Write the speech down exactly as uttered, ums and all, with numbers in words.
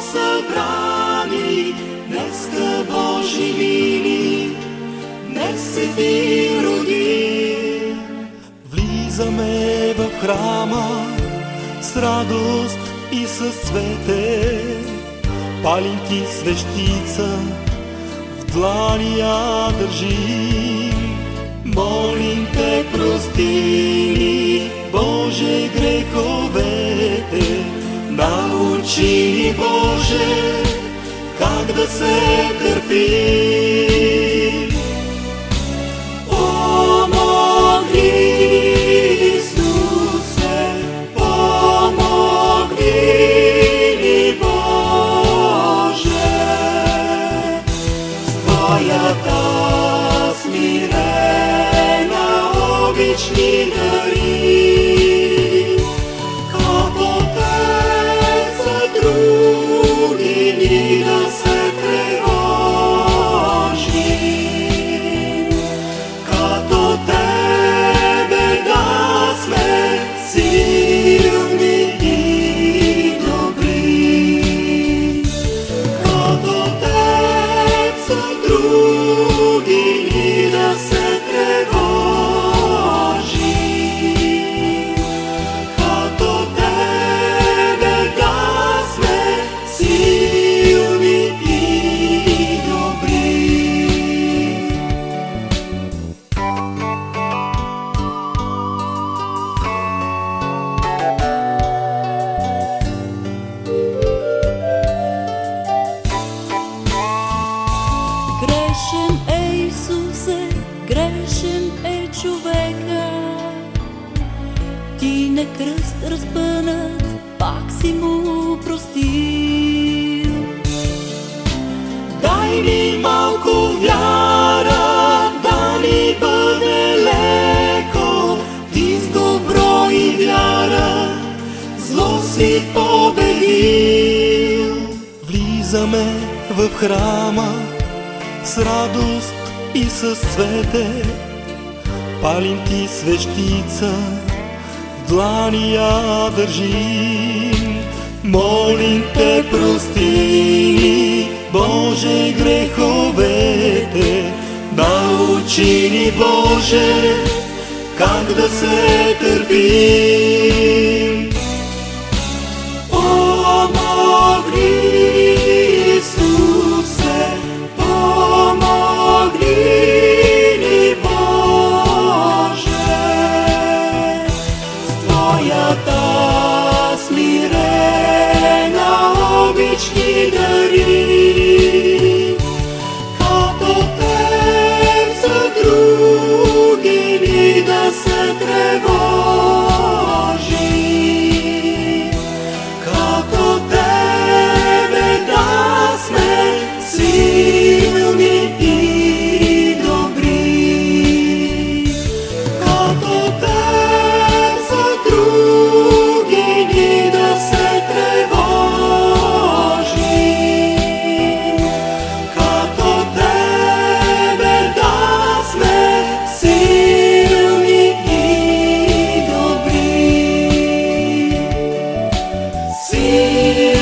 събрани, днеска Божи мили, днес се ти роди. Влизаме в храма с радост и с цвете, палим ти свещица, в длани я държи. Молим те, прости ни, Боже, греховете, научи ни, Боже, как да се търпи. Помогни, Исусе, помогни ни, Боже, с Твоята смирена обич ни дари, като Те за други ни да се тревожим, като Тебе да сме силни и добри, като Теб за други ни да се тревожим, като Тебе да сме силни и добри. Грешен е Исусе, грешен е човека. Ти на кръст разпънат, пак си му простил. Дай ни малко вяра, да ни бъде леко, Ти с добро и вяра зло си победил. Влизаме в храма с радост и с цвете, палим ти свещица, в длани я държим. Молим те, прости ни, Боже, греховете, научи ни, Боже, как да се търпим. Помогни, Исусе, помогни ни, Боже, с Твоята смирена обич ни дари, като Теб за други ни да се тревожим, като Тебе да сме силни и добри, като Теб за други ни да се тревожим, като Тебе да сме силни и добри. Силни